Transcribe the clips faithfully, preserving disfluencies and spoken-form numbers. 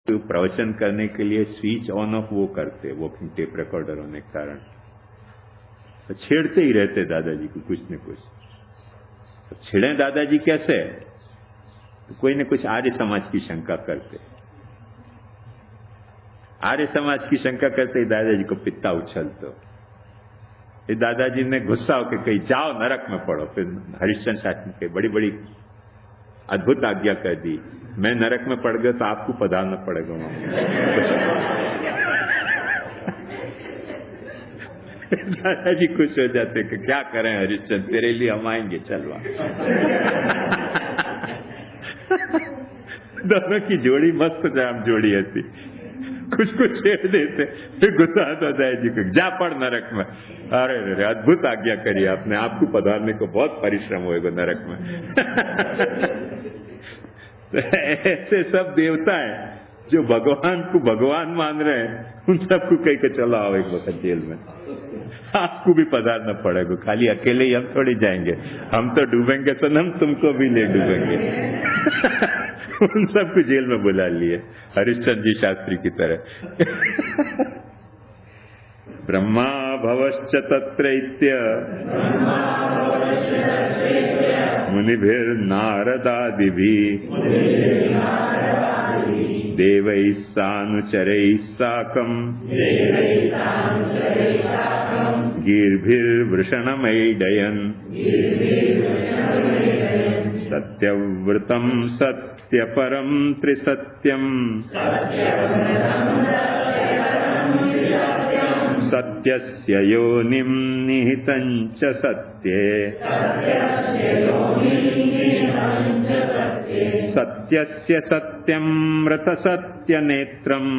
तो प्रवचन करने के लिए स्विच ऑन ऑफ वो करते, वॉकिंग टेप रिकॉर्डर होने के कारण तो छेड़ते ही रहते दादाजी को कुछ न कुछ। तो छेड़े दादाजी कैसे? तो कोई न कुछ आर्य समाज की शंका करते। आर्य समाज की शंका करते ही दादाजी को पित्ता उछलते। फिर दादाजी ने गुस्सा होकर कही जाओ नरक में पड़ो। फिर हरिश्चंद्र शास्त्री के बड़ी बड़ी अद्भुत आज्ञा कर दी, मैं नरक में पड़ गया तो आपको पधारना पड़ेगा वहां। दादाजी खुश हो जाते कि क्या करें हरिश्चंद्र, तेरे लिए हम आएंगे, चलवा। दोनों की जोड़ी मस्त जाम जोड़ी ऐसी, कुछ कुछ छेड़ देते, फिर गुस्सा आता दादाजी को जा पड़ नरक में। अरे अरे अद्भुत आज्ञा करी आपने, आपको पधारने को बहुत परिश्रम होएगा नरक में। ऐसे सब देवता हैं जो भगवान को भगवान मान रहे हैं, उन सबको कह के चलो आओ एक वक्त जेल में, आपको भी पधारना पड़ेगा। खाली अकेले ही हम थोड़ी जाएंगे, हम तो डूबेंगे सनम, तुमको भी ले डूबेंगे। उन सबको जेल में बुला लिए हरिश्चंद्र जी शास्त्री की तरह। ब्रह्मा भवश्च तत्रैत्य मुनिभिर्नारदादिभिः देवैः सानुचरैः साकम् गीर्भिर्वृषणमैडयन् सत्यव्रतं सत्यपरं त्रिसत्यम् सत्यस्य योनिं निहितं च सत्ये सत्यस्य सत्यमृतसत्यनेत्रम्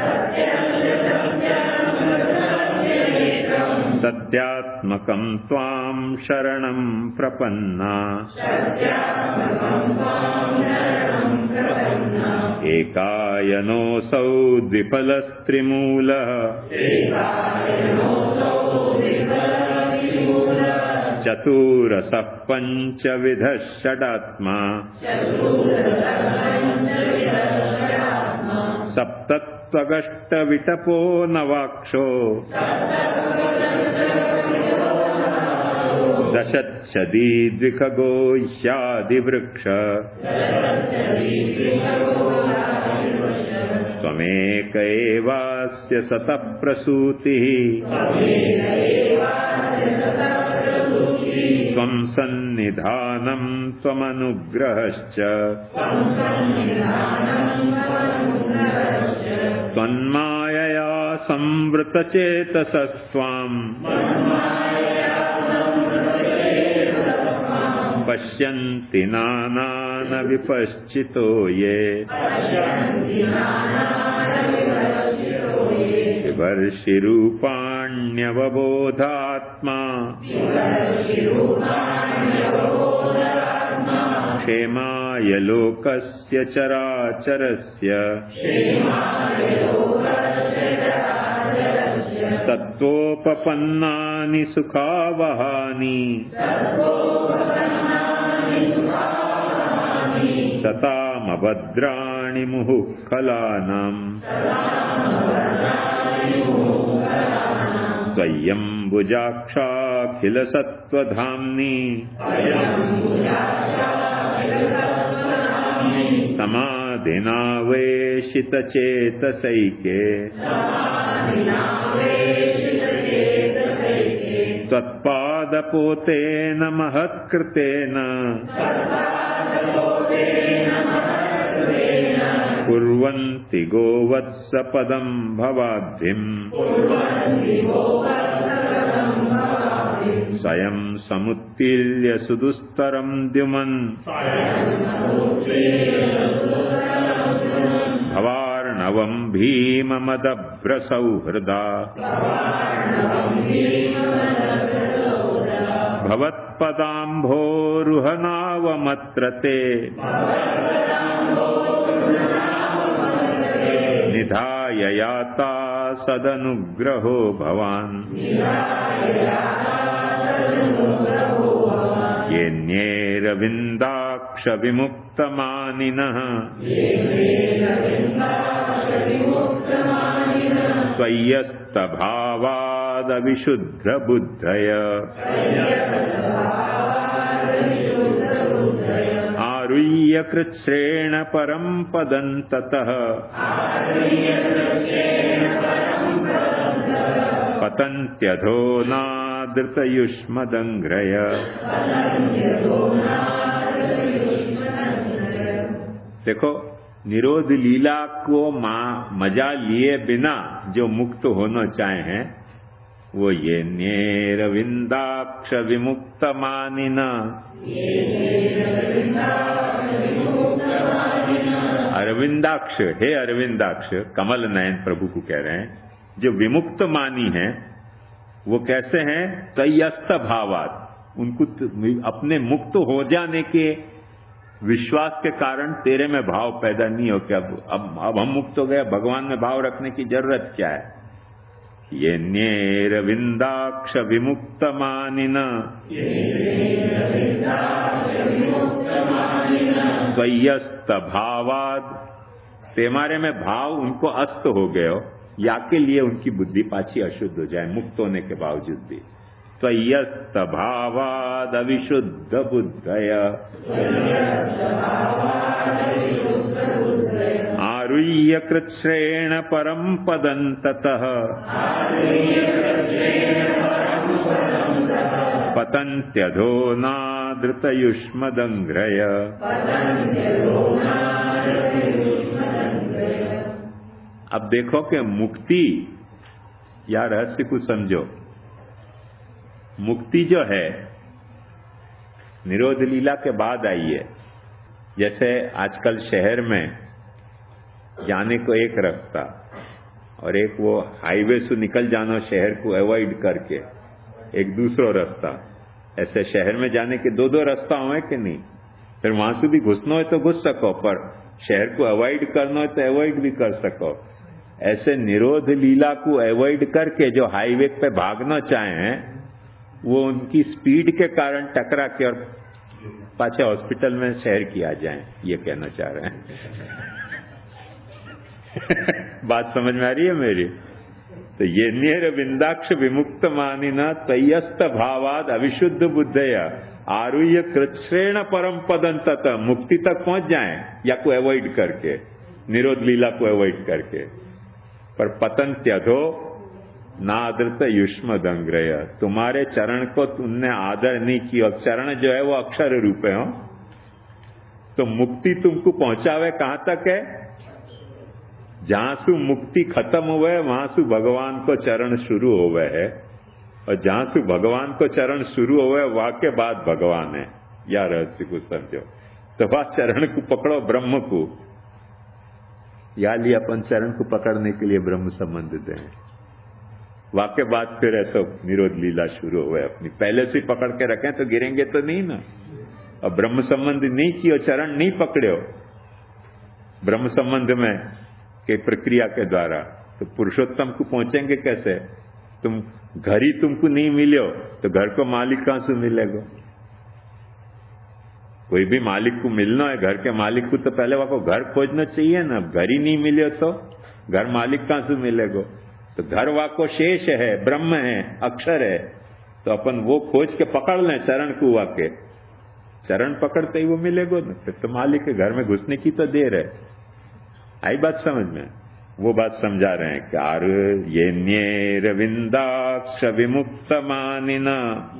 सत्यात्मकं त्वां शरणं प्रपन्ना एकायनोऽसौ द्विफलस्त्रिमूलः चतुरसः पञ्चविधः षडात्मा सप्तत्वगष्टविटपो नवाक्षो दशच्छदी द्विखगो ह्यादिवृक्ष त्वमेक एवास्य सतः प्रसूतिः त्वं सन्निधानं त्वमनुग्रहश्च त्वन्मायया संवृतचेतसस्त्वाम् पश्यन्ति नानानविपश्चितो ये विवर्षिरूपाण्यवबोधात्मा क्षेमाय लोकस्य चराचरस्य सत्त्वोपपन्नानि सुखावहानि सतामभद्राणि मुहुः खलानाम् त्वय्यम्बुजाक्षाखिलसत्त्वधाम्नि समाधिनावेशितचेतसैके त्वत्पादपोतेन महत्कृतेन कुर्वन्ति गोवत्सपदं भवाब्धिम् स्वयं समुत्तील्य सुदुस्तरं द्युमन् भवार्णवं भीममदभ्रसौहृदा भवत्पदाम्भोरुहनावमत्र ते निधाय याता सदनुग्रहो भवान् येन्येरविन्दाक्ष विमुक्तमानिनः त्वय्यस्तभावादविशुद्ध बुद्धय आरुह्य कृच्छ्रेण परम पदं ततः पतन्त्यधो नादृतयुष्मदङ्घ्रय। देखो, निरोध लीला को मजा लिए बिना जो मुक्त होना चाहे हैं वो ये नेरविंदाक्ष विमुक्त मानिना, अरविंदाक्ष, हे अरविंदाक्ष, कमल नयन प्रभु को कह रहे हैं, जो विमुक्त मानी हैं वो कैसे हैं? तयस्त भावात, उनको अपने मुक्त हो जाने के विश्वास के कारण तेरे में भाव पैदा नहीं हो कि अब अब अब हम मुक्त हो गए, भगवान में भाव रखने की जरूरत क्या है? ये नेरविंदाक्ष विमुक्त मानिना त्वय्यस्त भावाद, तेमारे में भाव उनको अस्त हो गए हो, या के लिए उनकी बुद्धि पाछी अशुद्ध हो जाए मुक्त होने के बावजूद भी। त्वय्यस्त भावाद अविशुद्ध बुद्धय आरुह्य कृच्छ्रेण परम पदं ततः पतन्त्यधो नादृतयुष्मदङ्घ्रय। अब देखो कि मुक्ति या रहस्य को समझो। मुक्ति जो है निरोध लीला के बाद आई है। जैसे आजकल शहर में जाने को एक रास्ता और एक वो हाईवे से निकल जाना शहर को अवॉइड करके एक दूसरा रास्ता, ऐसे शहर में जाने के दो दो रास्ता हुए कि नहीं? फिर वहां से भी घुसना हो तो घुस सको, पर शहर को अवॉइड करना हो तो अवॉइड भी कर सको। ऐसे निरोध लीला को अवॉइड करके जो हाईवे पे भागना चाहे हैं वो उनकी स्पीड के कारण टकरा के और पाछे हॉस्पिटल में शहर की आ जाएं, ये कहना चाह रहे हैं। बात समझ में आ रही है मेरी? तो ये निर विंदाक्ष विमुक्त मानिना तय्यस्त भावाद अविशुद्ध बुद्धया आरुह्य कृच्छ्रेण परम पदं ततः, मुक्ति तक पहुंच जाएं या को अवॉइड करके, निरोध लीला को अवॉइड करके। पर पतन्त्यधो नादृत युष्मदंग्रय, तुम्हारे चरण को तुमने आदर नहीं किया। चरण जो है वो अक्षर रूप है, हो तो मुक्ति तुमको पहुंचावे कहां तक है? जहां से मुक्ति खत्म हुए वहां से भगवान को चरण शुरू हुए है, और जहां से भगवान को चरण शुरू हुए वहां के बाद भगवान है। या रहस्य को समझो। तो वह चरण को पकड़ो, ब्रह्म को, या लिए अपन चरण को पकड़ने के लिए ब्रह्म संबंध दें। वाके बाद फिर ऐसा निरोध लीला शुरू हुए अपनी। पहले से पकड़ के रखें तो गिरेंगे तो नहीं ना। और ब्रह्म संबंध नहीं किया, चरण नहीं पकड़े हो ब्रह्म संबंध में के प्रक्रिया के द्वारा, तो पुरुषोत्तम को पहुंचेंगे कैसे? तुम घर ही तुमको नहीं मिले हो तो घर को मालिक कहां से मिलेगा? कोई भी मालिक को मिलना है, घर के मालिक को तो पहले वहां को घर खोजना चाहिए ना। घर ही नहीं मिले तो घर मालिक कहां से मिलेगा? तो घर वाको शेष है, ब्रह्म है, अक्षर है, तो अपन वो खोज के पकड़ लें चरण को। वाके चरण पकड़ते ही वो मिलेगा ना। फिर तो मालिक के घर में घुसने की तो देर है। आई बात समझ में? वो बात समझा रहे हैं कि आर ये नेरविंदाक्ष विमुक्त मानिना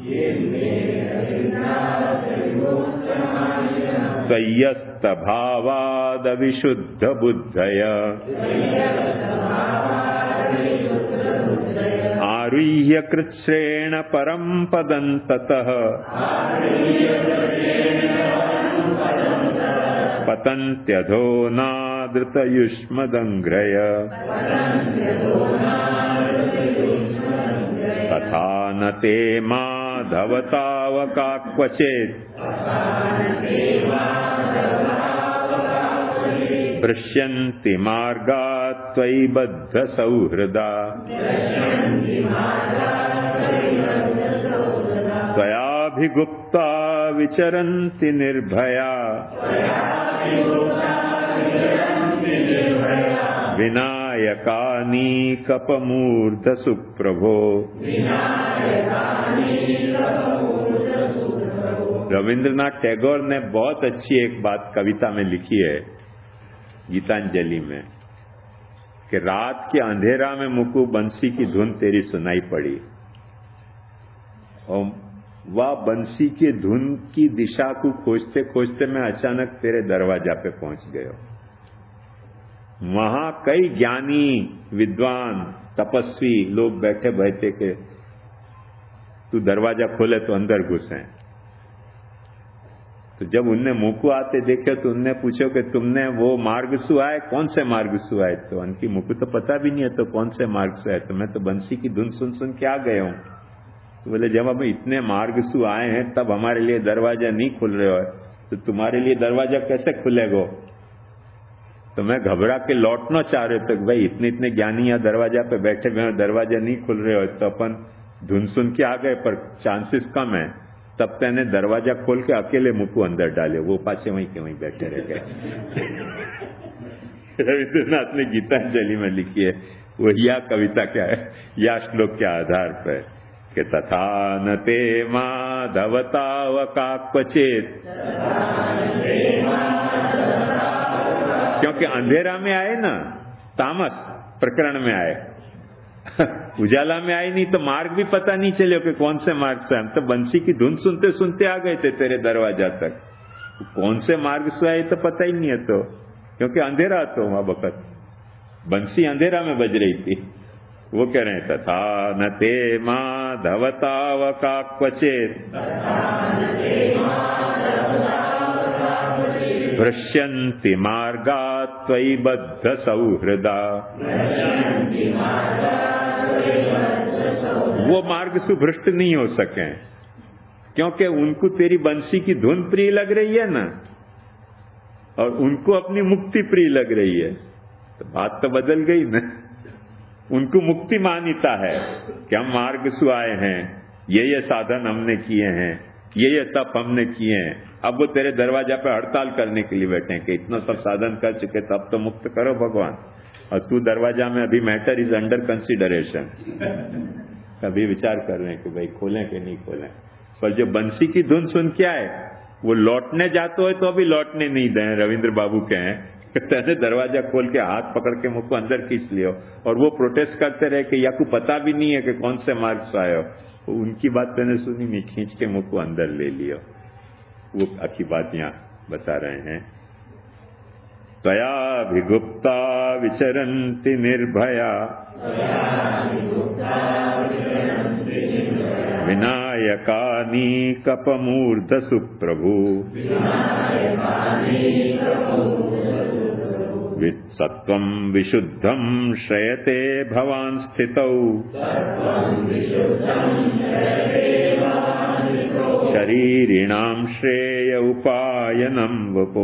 त्वय्यस्त भावाद विशुद्ध बुद्धय आरुह्य कृच्छ्रेण परम पदं ततः पतन्त्यधो नादृत युष्मदंग्रय। तथा न ते माधव तावका क्वचित् पृश्यन्ति मार्गात् त्वयि बद्ध सौहृदा त्वयाभिगुप्ता विचरन्ति निर्भया विनायकानी कपमूर्ध सुप्रभो। रविंद्रनाथ टैगोर ने बहुत अच्छी एक बात कविता में लिखी है गीतांजलि में कि रात के अंधेरा में मुकु बंसी की धुन तेरी सुनाई पड़ी और वह बंसी की धुन की दिशा को खोजते खोजते मैं अचानक तेरे दरवाजा पे पहुंच गया। वहां कई ज्ञानी विद्वान तपस्वी लोग बैठे बैठे के तू दरवाजा खोले तो अंदर घुसे। तो जब उनने मुंह को आते देखे तो उनने पूछो कि तुमने वो मार्ग सु आए, कौन से मार्ग सु आए? तो उनकी मुंह को तो पता भी नहीं है तो कौन से मार्ग सु आए? तो मैं तो बंसी की धुन सुन सुन के आ गए हूं। तो बोले जब हम इतने मार्ग सु आए हैं तब हमारे लिए दरवाजा नहीं खुल रहे हो तो तुम्हारे लिए दरवाजा कैसे खुलेगा? तो मैं घबरा के लौटना चाह रहे थे भाई इतने इतने ज्ञानी यहाँ दरवाजा पे बैठे हुए हैं, दरवाजा नहीं खुल रहे हो तो अपन धुन सुन के आ गए पर चांसेस कम है। तब मैंने दरवाजा खोल के अकेले मुंह को अंदर डाले, वो पाछे वहीं के वहीं बैठे रह गए। रविंद्रनाथ ने गीतांजलि में लिखी है वो यह कविता क्या है, या श्लोक के आधार पर कि तथा न ते माधवतावका क्वचित, क्योंकि अंधेरा में आए ना तामस प्रकरण में आए, उजाला में आए नहीं तो मार्ग भी पता नहीं चले कि कौन से मार्ग से। हम तो बंसी की धुन सुनते सुनते आ गए थे तेरे दरवाजा तक, कौन से मार्ग से आए तो पता ही नहीं है तो, क्योंकि अंधेरा तो वहां वक्त बंसी अंधेरा में बज रही थी। वो कह रहे हैं तथा न ते माधवतावका क्वचित भ्रश्यन्ति मार्गात् त्वयि बद्ध सौहृदा। वो मार्ग से भ्रष्ट नहीं हो सके क्योंकि उनको तेरी बंसी की धुन प्रिय लग रही है ना, और उनको अपनी मुक्ति प्रिय लग रही है। तो बात तो बदल गई ना। उनको मुक्ति मान्यता है कि हम मार्ग से आए हैं, ये ये साधन हमने किए हैं, ये ये तप हमने किए हैं, अब वो तेरे दरवाजा पे हड़ताल करने के लिए बैठे हैं कि इतना सब साधन कर चुके तब तो मुक्त करो भगवान, और तू दरवाजा में अभी मैटर इज अंडर कंसिडरेशन। अभी विचार कर रहे हैं कि भाई खोलें कि नहीं खोलें। पर जो बंसी की धुन सुन के आए वो लौटने जाते हो तो अभी लौटने नहीं दें। रविंद्र बाबू के हैं तेने दरवाजा खोल के हाथ पकड़ के मुझको अंदर खींच लियो, और वो प्रोटेस्ट करते रहे कि या को पता भी नहीं है कि कौन से मार्ग से आयो। तो उनकी बात मैंने सुनी नहीं, खींच के मुझको अंदर ले लियो। वो आखी बात यहाँ बता रहे हैं। त्वयाभिगुप्ता विचरन्ति निर्भया विनायकानी कपमूर्ध सुप्रभु। सत्वं विशुद्धं श्रयते भवान् स्थितौ शरीरिणां श्रेय उपायनं वपु।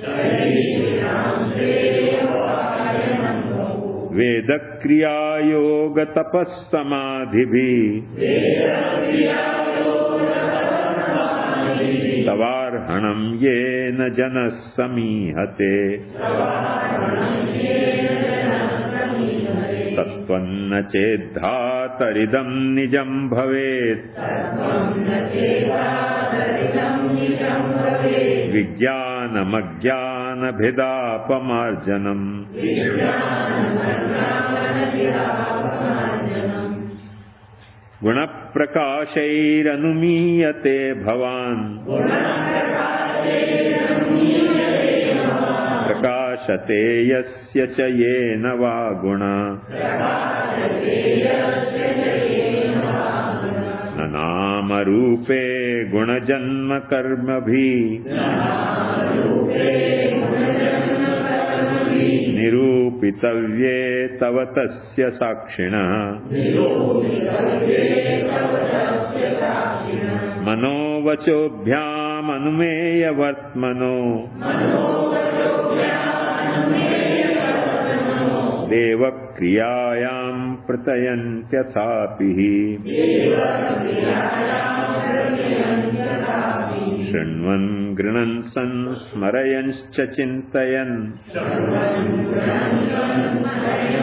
वेदक्रिया योग तपस्समाधिभिः तवार्हणं येन जनः समीहते। सत्वन्न चेद्धातरिदं निजं भवेत् विज्ञानमज्ञानभेदापमार्जनम्। गुणप्रकाशैरनुमीयते भवान् प्रकाशते यस्य च येन वा गुणा। न नामरूपे गुणजन्म कर्मभिः निरूपितव्ये तव तस्य साक्षिणः। मनोवचोभ्यामनुमेय वर्त्मनो देवक्रियायां प्रतयन्त्यथापिः। शृण्वन् गृणन् सन् स्मरयंश्च चिन्तयन्